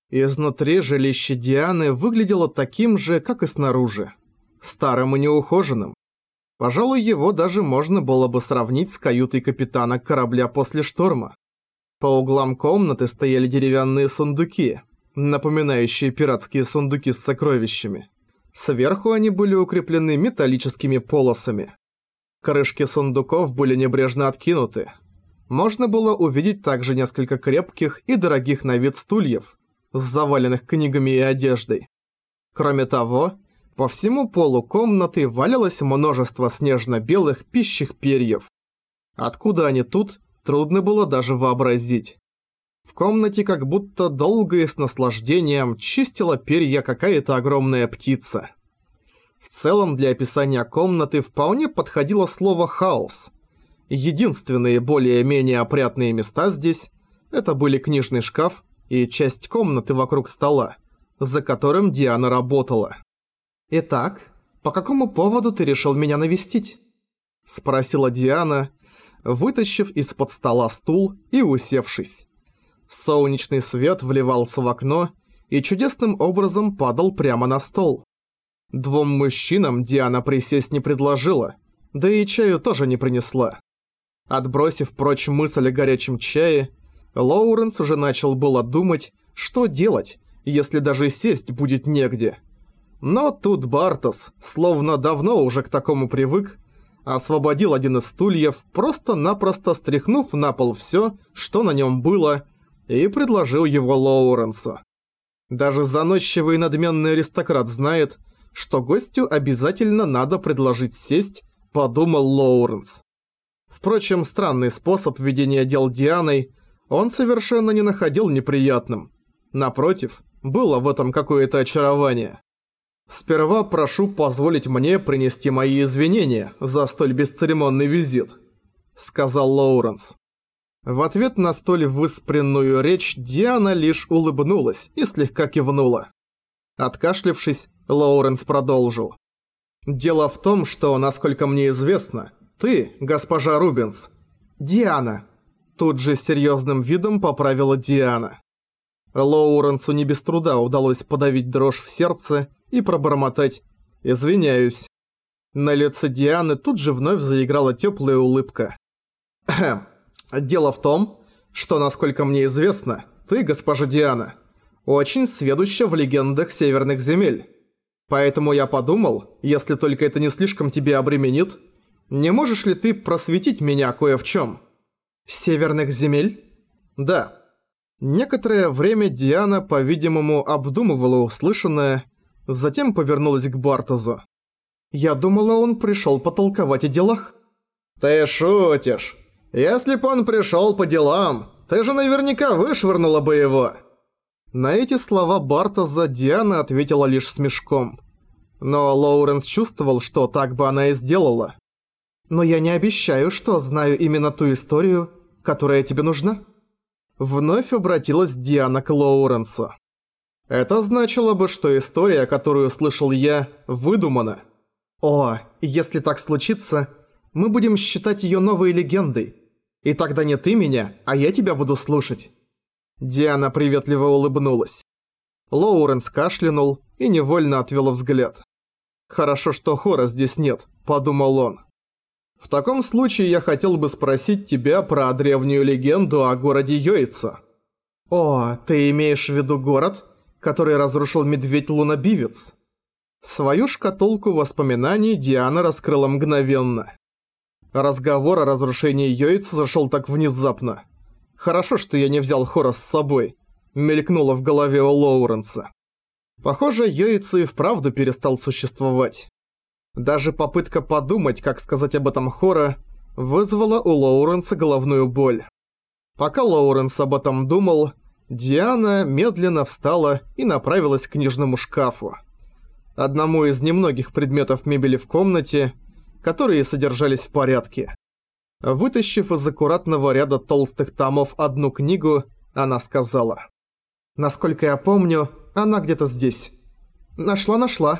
Изнутри жилище Дианы выглядело таким же, как и снаружи. Старым и неухоженным. Пожалуй, его даже можно было бы сравнить с каютой капитана корабля после шторма. По углам комнаты стояли деревянные сундуки, напоминающие пиратские сундуки с сокровищами. Сверху они были укреплены металлическими полосами. Крышки сундуков были небрежно откинуты. Можно было увидеть также несколько крепких и дорогих на вид стульев, заваленных книгами и одеждой. Кроме того, по всему полу комнаты валялось множество снежно-белых пищих перьев. Откуда они тут, трудно было даже вообразить. В комнате как будто долго и с наслаждением чистила перья какая-то огромная птица. В целом для описания комнаты вполне подходило слово «хаос». Единственные более-менее опрятные места здесь – это были книжный шкаф и часть комнаты вокруг стола, за которым Диана работала. «Итак, по какому поводу ты решил меня навестить?» – спросила Диана, вытащив из-под стола стул и усевшись. Солнечный свет вливался в окно и чудесным образом падал прямо на стол. Двум мужчинам Диана присесть не предложила, да и чаю тоже не принесла. Отбросив прочь мысль о горячем чае, Лоуренс уже начал было думать, что делать, если даже сесть будет негде. Но тут Бартос, словно давно уже к такому привык, освободил один из стульев, просто-напросто стряхнув на пол всё, что на нём было, и предложил его Лоуренсу. Даже заносчивый и надменный аристократ знает, что гостю обязательно надо предложить сесть, подумал Лоуренс. Впрочем, странный способ ведения дел Дианой он совершенно не находил неприятным. Напротив, было в этом какое-то очарование. «Сперва прошу позволить мне принести мои извинения за столь бесцеремонный визит», — сказал Лоуренс. В ответ на столь выспренную речь Диана лишь улыбнулась и слегка кивнула. Откашлявшись, Лоуренс продолжил. «Дело в том, что, насколько мне известно, ты, госпожа Рубинс...» «Диана!» Тут же с серьезным видом поправила Диана. Лоуренсу не без труда удалось подавить дрожь в сердце и пробормотать «Извиняюсь». На лице Дианы тут же вновь заиграла теплая улыбка. «Дело в том, что, насколько мне известно, ты, госпожа Диана, очень сведуща в легендах северных земель. Поэтому я подумал, если только это не слишком тебя обременит, не можешь ли ты просветить меня кое в чем?» «Северных земель?» «Да». Некоторое время Диана, по-видимому, обдумывала услышанное, затем повернулась к Бартозу. «Я думала, он пришел потолковать о делах». «Ты шутишь. Если бы он пришел по делам, ты же наверняка вышвырнула бы его». На эти слова Бартоза Диана ответила лишь смешком. Но Лоуренс чувствовал, что так бы она и сделала. «Но я не обещаю, что знаю именно ту историю, которая тебе нужна». Вновь обратилась Диана к Лоуренсу. «Это значило бы, что история, которую слышал я, выдумана». «О, если так случится, мы будем считать её новой легендой. И тогда не ты меня, а я тебя буду слушать». Диана приветливо улыбнулась. Лоуренс кашлянул и невольно отвел взгляд. «Хорошо, что Хора здесь нет», — подумал он. «В таком случае я хотел бы спросить тебя про древнюю легенду о городе Йоица». «О, ты имеешь в виду город, который разрушил медведь-лунобивец?» Свою шкатулку воспоминаний Диана раскрыла мгновенно. Разговор о разрушении Йоица зашел так внезапно. «Хорошо, что я не взял Хора с собой», — мелькнуло в голове у Лоуренса. Похоже, Йоица и вправду перестал существовать. Даже попытка подумать, как сказать об этом Хора, вызвала у Лоуренса головную боль. Пока Лоуренс об этом думал, Диана медленно встала и направилась к книжному шкафу. Одному из немногих предметов мебели в комнате, которые содержались в порядке. Вытащив из аккуратного ряда толстых томов одну книгу, она сказала: «Насколько я помню, она где-то здесь». «Нашла.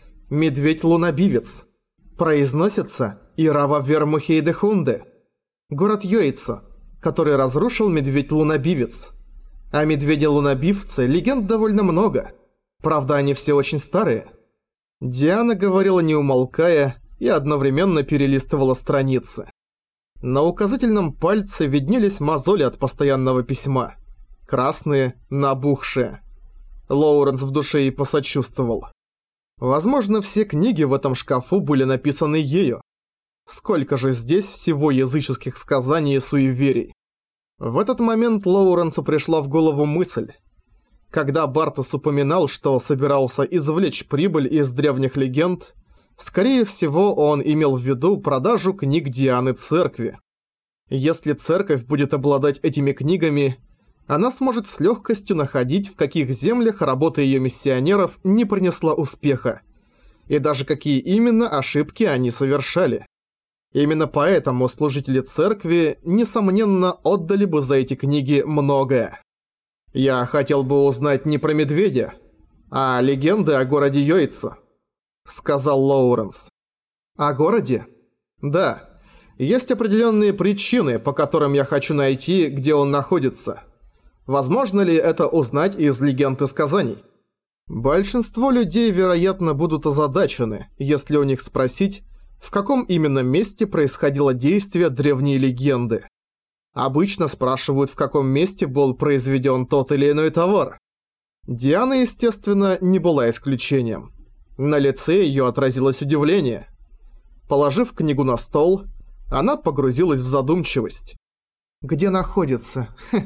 Медведь-лунобивец. Произносится Ирава Вермухейдехунде. Город Йоицо, который разрушил медведь-лунобивец. О медведе-лунобивце легенд довольно много. Правда, они все очень старые. Диана говорила не умолкая и одновременно перелистывала страницы. На указательном пальце виднелись мозоли от постоянного письма. Красные, набухшие. Лоуренс в душе ей посочувствовал. Возможно, все книги в этом шкафу были написаны ею. Сколько же здесь всего языческих сказаний и суеверий. В этот момент Лоуренсу пришла в голову мысль. Когда Бартос упоминал, что собирался извлечь прибыль из древних легенд, скорее всего, он имел в виду продажу книг Дианы Церкви. Если Церковь будет обладать этими книгами, она сможет с легкостью находить, в каких землях работа ее миссионеров не принесла успеха, и даже какие именно ошибки они совершали. Именно поэтому служители Церкви, несомненно, отдали бы за эти книги многое. «Я хотел бы узнать не про медведя, а легенды о городе Йойцо», — сказал Лоуренс. «О городе?» «Да. Есть определенные причины, по которым я хочу найти, где он находится. Возможно ли это узнать из легенд и сказаний?» Большинство людей, вероятно, будут озадачены, если у них спросить, в каком именно месте происходило действие древней легенды. Обычно спрашивают, в каком месте был произведен тот или иной товар. Диана, естественно, не была исключением. На лице ее отразилось удивление. Положив книгу на стол, она погрузилась в задумчивость. «Где находится?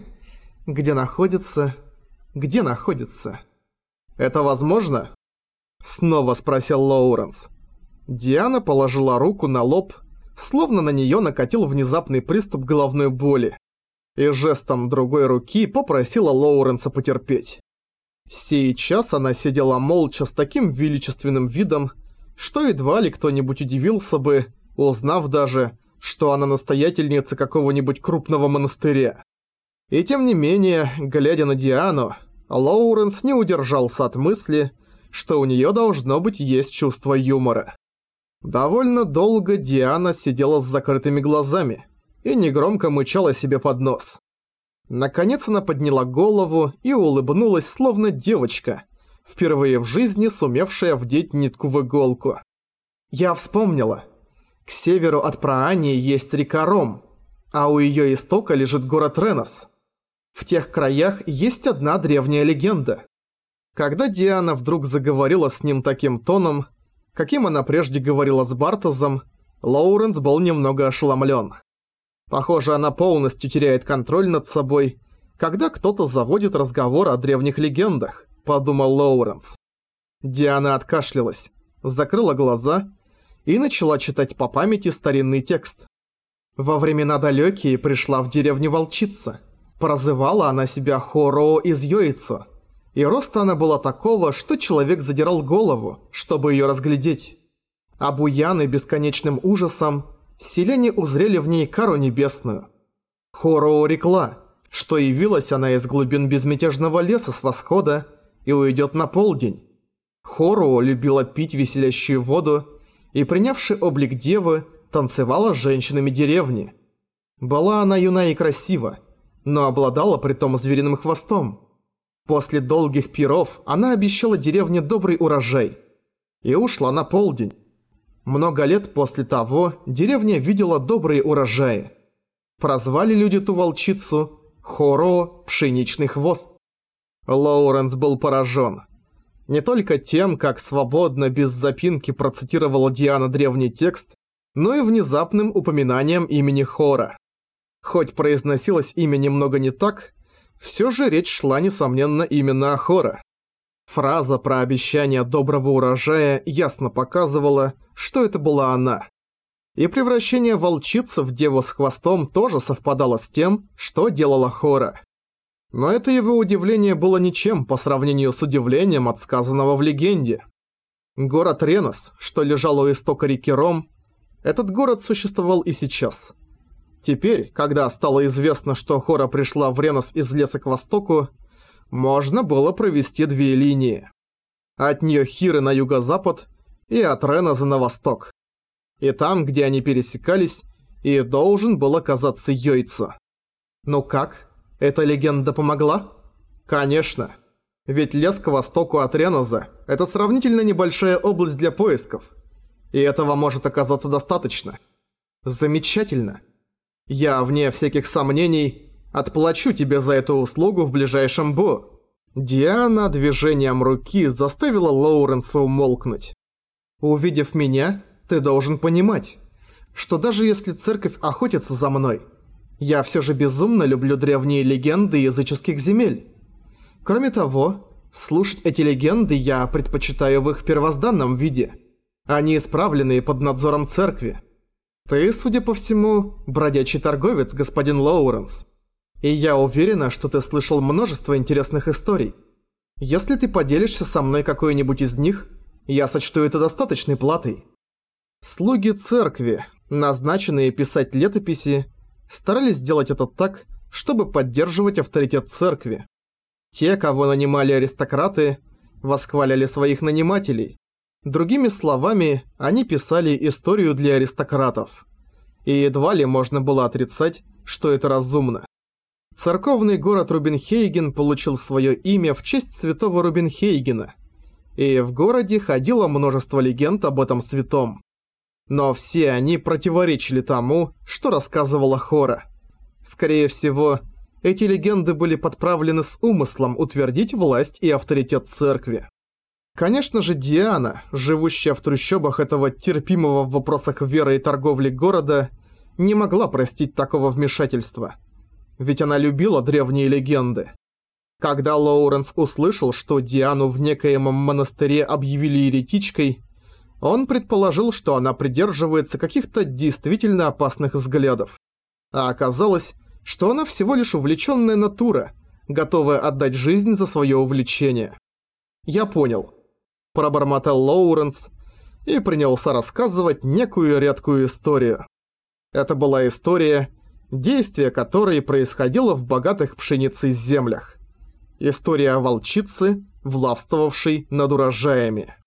Где находится? Где находится?» «Это возможно?» Снова спросил Лоуренс. Диана положила руку на лоб, словно на неё накатил внезапный приступ головной боли, и жестом другой руки попросила Лоуренса потерпеть. Сейчас она сидела молча с таким величественным видом, что едва ли кто-нибудь удивился бы, узнав даже, что она настоятельница какого-нибудь крупного монастыря. И тем не менее, глядя на Диану, Лоуренс не удержался от мысли, что у неё должно быть есть чувство юмора. Довольно долго Диана сидела с закрытыми глазами и негромко мычала себе под нос. Наконец она подняла голову и улыбнулась, словно девочка, впервые в жизни сумевшая вдеть нитку в иголку. «Я вспомнила. К северу от Праании есть река Ром, а у её истока лежит город Ренос. В тех краях есть одна древняя легенда». Когда Диана вдруг заговорила с ним таким тоном, каким она прежде говорила с Бартозом, Лоуренс был немного ошеломлен. Похоже, она полностью теряет контроль над собой, когда кто-то заводит разговор о древних легендах, подумал Лоуренс. Диана откашлялась, закрыла глаза и начала читать по памяти старинный текст. Во времена далекие пришла в деревню волчица. Прозывала она себя Хороо из Йойцо. И роста она была такого, что человек задирал голову, чтобы ее разглядеть. Обуяны бесконечным ужасом, селяне узрели в ней кару небесную. Хороо рекла, что явилась она из глубин безмятежного леса с восхода и уйдет на полдень. Хороо любила пить веселящую воду и, принявши облик девы, танцевала с женщинами деревни. Была она юна и красива, но обладала притом звериным хвостом. После долгих пиров она обещала деревне добрый урожай и ушла на полдень. Много лет после того деревня видела добрые урожаи. Прозвали люди ту волчицу Хороо пшеничный хвост. Лоуренс был поражен. Не только тем, как свободно, без запинки процитировала Диана древний текст, но и внезапным упоминанием имени Хора. Хоть произносилось имя немного не так, все же речь шла, несомненно, именно о Хора. Фраза про обещание доброго урожая ясно показывала, что это была она. И превращение волчицы в деву с хвостом тоже совпадало с тем, что делала Хора. Но это его удивление было ничем по сравнению с удивлением от сказанного в легенде. Город Ренос, что лежал у истока реки Ром, этот город существовал и сейчас. Теперь, когда стало известно, что Хора пришла в Ренос из леса к востоку, можно было провести две линии. От Ньохиры на юго-запад и от Реноза на восток. И там, где они пересекались, и должен был оказаться Йойцо. «Ну как? Эта легенда помогла?» Конечно. Ведь лес к востоку от Реноза – это сравнительно небольшая область для поисков. И этого может оказаться достаточно. Замечательно. Я, вне всяких сомнений, отплачу тебе за эту услугу в ближайшем бо. Диана движением руки заставила Лоуренса умолкнуть. Увидев меня, ты должен понимать, что даже если церковь охотится за мной, я все же безумно люблю древние легенды языческих земель. Кроме того, слушать эти легенды я предпочитаю в их первозданном виде. Они исправленные под надзором церкви. Ты, судя по всему, бродячий торговец, господин Лоуренс. И я уверена, что ты слышал множество интересных историй. Если ты поделишься со мной какой-нибудь из них, я сочту это достаточной платой. Слуги церкви, назначенные писать летописи, старались сделать это так, чтобы поддерживать авторитет церкви. Те, кого нанимали аристократы, восхваляли своих нанимателей. Другими словами, они писали историю для аристократов. И едва ли можно было отрицать, что это разумно. Церковный город Рубинхейген получил свое имя в честь святого Рубинхейгена. И в городе ходило множество легенд об этом святом. Но все они противоречили тому, что рассказывала Хора. Скорее всего, эти легенды были подправлены с умыслом утвердить власть и авторитет церкви. Конечно же, Диана, живущая в трущобах этого терпимого в вопросах веры и торговли города, не могла простить такого вмешательства. Ведь она любила древние легенды. Когда Лоуренс услышал, что Диану в некоем монастыре объявили еретичкой, он предположил, что она придерживается каких-то действительно опасных взглядов. А оказалось, что она всего лишь увлеченная натура, готовая отдать жизнь за свое увлечение. «Я понял», – пробормотал Лоуренс и принялся рассказывать некую редкую историю. Это была история, действие которой происходило в богатых пшеницей землях. История о волчице, властвовавшей над урожаями.